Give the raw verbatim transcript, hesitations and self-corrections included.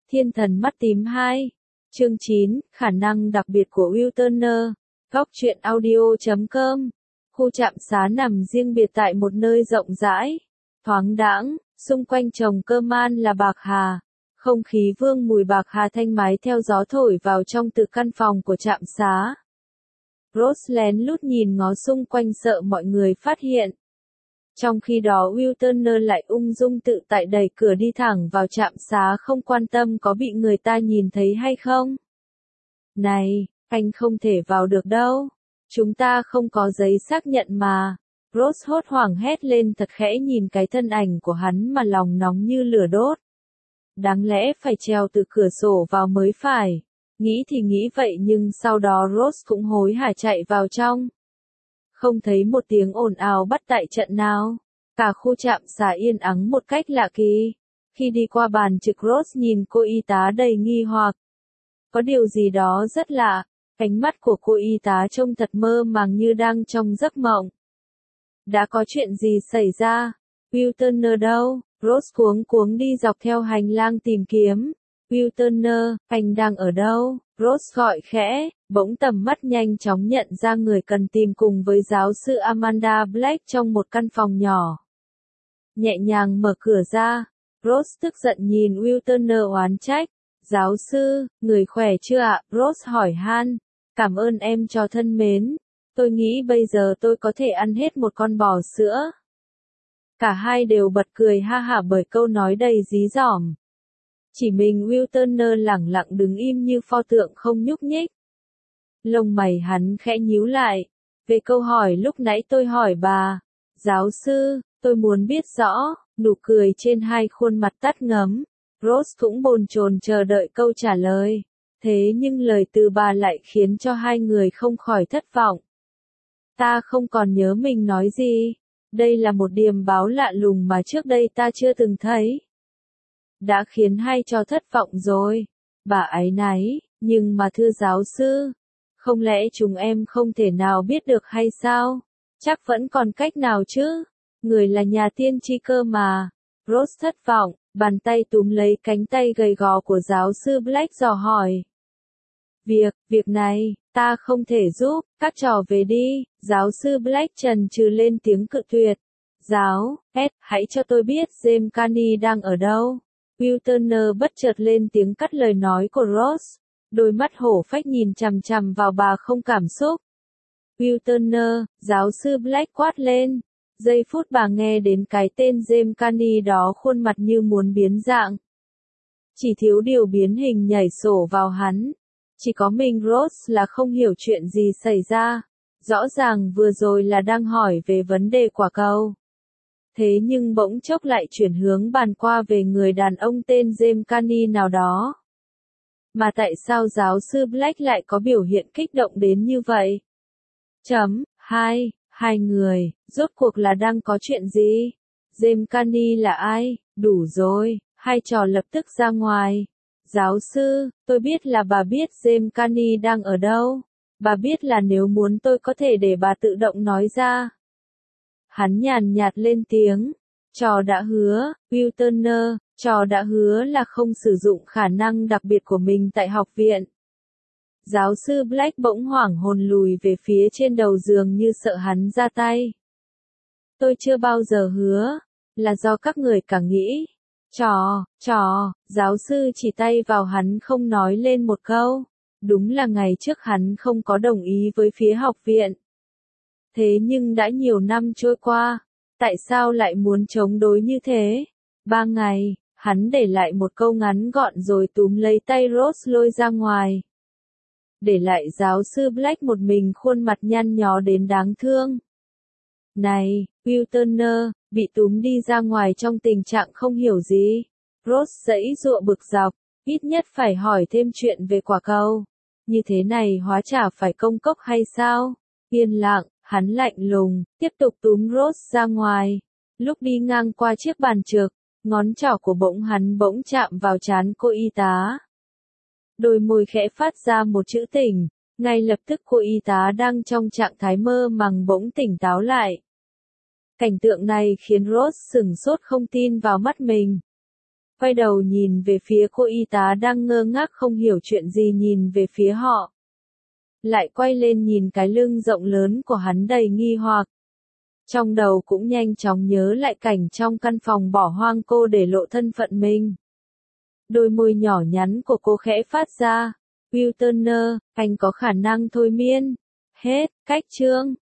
Thiên thần mắt tím hai. Chương chín, khả năng đặc biệt của Will Turner. Góc truyện audio chấm com. Khu trạm xá nằm riêng biệt tại một nơi rộng rãi, thoáng đãng, xung quanh trồng cơ man là bạc hà. Không khí vương mùi bạc hà thanh mái theo gió thổi vào trong từ căn phòng của trạm xá. Rose lén lút nhìn ngó xung quanh sợ mọi người phát hiện. Trong khi đó Will Turner lại ung dung tự tại đẩy cửa đi thẳng vào trạm xá không quan tâm có bị người ta nhìn thấy hay không. Này, anh không thể vào được đâu. Chúng ta không có giấy xác nhận mà. Rose hốt hoảng hét lên thật khẽ nhìn cái thân ảnh của hắn mà lòng nóng như lửa đốt. Đáng lẽ phải trèo từ cửa sổ vào mới phải. Nghĩ thì nghĩ vậy nhưng sau đó Rose cũng hối hả chạy vào trong. Không thấy một tiếng ồn ào bắt tại trận nào. Cả khu trạm xá yên ắng một cách lạ kỳ. Khi đi qua bàn trực Rose nhìn cô y tá đầy nghi hoặc. Có điều gì đó rất lạ. Ánh mắt của cô y tá trông thật mơ màng như đang trong giấc mộng. Đã có chuyện gì xảy ra? Will Turner đâu? Rose cuống cuống đi dọc theo hành lang tìm kiếm. Will Turner, anh đang ở đâu? Rose gọi khẽ, bỗng tầm mắt nhanh chóng nhận ra người cần tìm cùng với giáo sư Amanda Black trong một căn phòng nhỏ. Nhẹ nhàng mở cửa ra, Rose tức giận nhìn Will Turner oán trách. Giáo sư, người khỏe chưa ạ? Rose hỏi han. Cảm ơn em cho thân mến. Tôi nghĩ bây giờ tôi có thể ăn hết một con bò sữa. Cả hai đều bật cười ha hả bởi câu nói đầy dí dỏm. Chỉ mình Will Turner lẳng lặng đứng im như pho tượng không nhúc nhích. Lông mày hắn khẽ nhíu lại. Về câu hỏi lúc nãy tôi hỏi bà. Giáo sư, tôi muốn biết rõ. Nụ cười trên hai khuôn mặt tắt ngấm. Rose cũng bồn chồn chờ đợi câu trả lời. Thế nhưng lời từ bà lại khiến cho hai người không khỏi thất vọng. Ta không còn nhớ mình nói gì. Đây là một điềm báo lạ lùng mà trước đây ta chưa từng thấy. Đã khiến hai cho thất vọng rồi. Bà áy náy, nhưng mà thưa giáo sư, không lẽ chúng em không thể nào biết được hay sao? Chắc vẫn còn cách nào chứ? Người là nhà tiên tri cơ mà. Rose thất vọng, bàn tay túm lấy cánh tay gầy gò của giáo sư Black dò hỏi. Việc, việc này, ta không thể giúp, các trò về đi, giáo sư Black trần trừ lên tiếng cự tuyệt. Giáo, Ed, hãy cho tôi biết James Carney đang ở đâu. Will Turner bất chợt lên tiếng cắt lời nói của Rose. Đôi mắt hổ phách nhìn chằm chằm vào bà không cảm xúc. Will Turner, giáo sư Black quát lên. Giây phút bà nghe đến cái tên James Carney đó khuôn mặt như muốn biến dạng. Chỉ thiếu điều biến hình nhảy sổ vào hắn. Chỉ có mình Rose là không hiểu chuyện gì xảy ra. Rõ ràng vừa rồi là đang hỏi về vấn đề quả cầu. Thế nhưng bỗng chốc lại chuyển hướng bàn qua về người đàn ông tên James Carney nào đó. Mà tại sao giáo sư Black lại có biểu hiện kích động đến như vậy? Chấm, hai, hai người, rốt cuộc là đang có chuyện gì? James Carney là ai? Đủ rồi, hai trò lập tức ra ngoài. Giáo sư, tôi biết là bà biết James Carney đang ở đâu. Bà biết là nếu muốn tôi có thể để bà tự động nói ra. Hắn nhàn nhạt lên tiếng. Trò đã hứa, Will Turner, trò đã hứa là không sử dụng khả năng đặc biệt của mình tại học viện. Giáo sư Black bỗng hoảng hồn lùi về phía trên đầu giường như sợ hắn ra tay. Tôi chưa bao giờ hứa, là do các người cả nghĩ. Trò, trò, giáo sư chỉ tay vào hắn không nói lên một câu. Đúng là ngày trước hắn không có đồng ý với phía học viện. Thế nhưng đã nhiều năm trôi qua, tại sao lại muốn chống đối như thế? Ba ngày, hắn để lại một câu ngắn gọn rồi túm lấy tay Rose lôi ra ngoài. Để lại giáo sư Black một mình khuôn mặt nhăn nhó đến đáng thương. Này, Will Turner, bị túm đi ra ngoài trong tình trạng không hiểu gì. Rose giãy giụa bực dọc, ít nhất phải hỏi thêm chuyện về quả cầu. Như thế này hóa chả phải công cốc hay sao? Yên lặng, hắn lạnh lùng, tiếp tục túm Rose ra ngoài. Lúc đi ngang qua chiếc bàn trực, ngón trỏ của bỗng hắn bỗng chạm vào trán cô y tá. Đôi môi khẽ phát ra một chữ tỉnh, ngay lập tức cô y tá đang trong trạng thái mơ màng bỗng tỉnh táo lại. Cảnh tượng này khiến Rose sửng sốt không tin vào mắt mình. Quay đầu nhìn về phía cô y tá đang ngơ ngác không hiểu chuyện gì nhìn về phía họ. Lại quay lên nhìn cái lưng rộng lớn của hắn đầy nghi hoặc. Trong đầu cũng nhanh chóng nhớ lại cảnh trong căn phòng bỏ hoang cô để lộ thân phận mình. Đôi môi nhỏ nhắn của cô khẽ phát ra. Will Turner, anh có khả năng thôi miên. Hết, cách chương.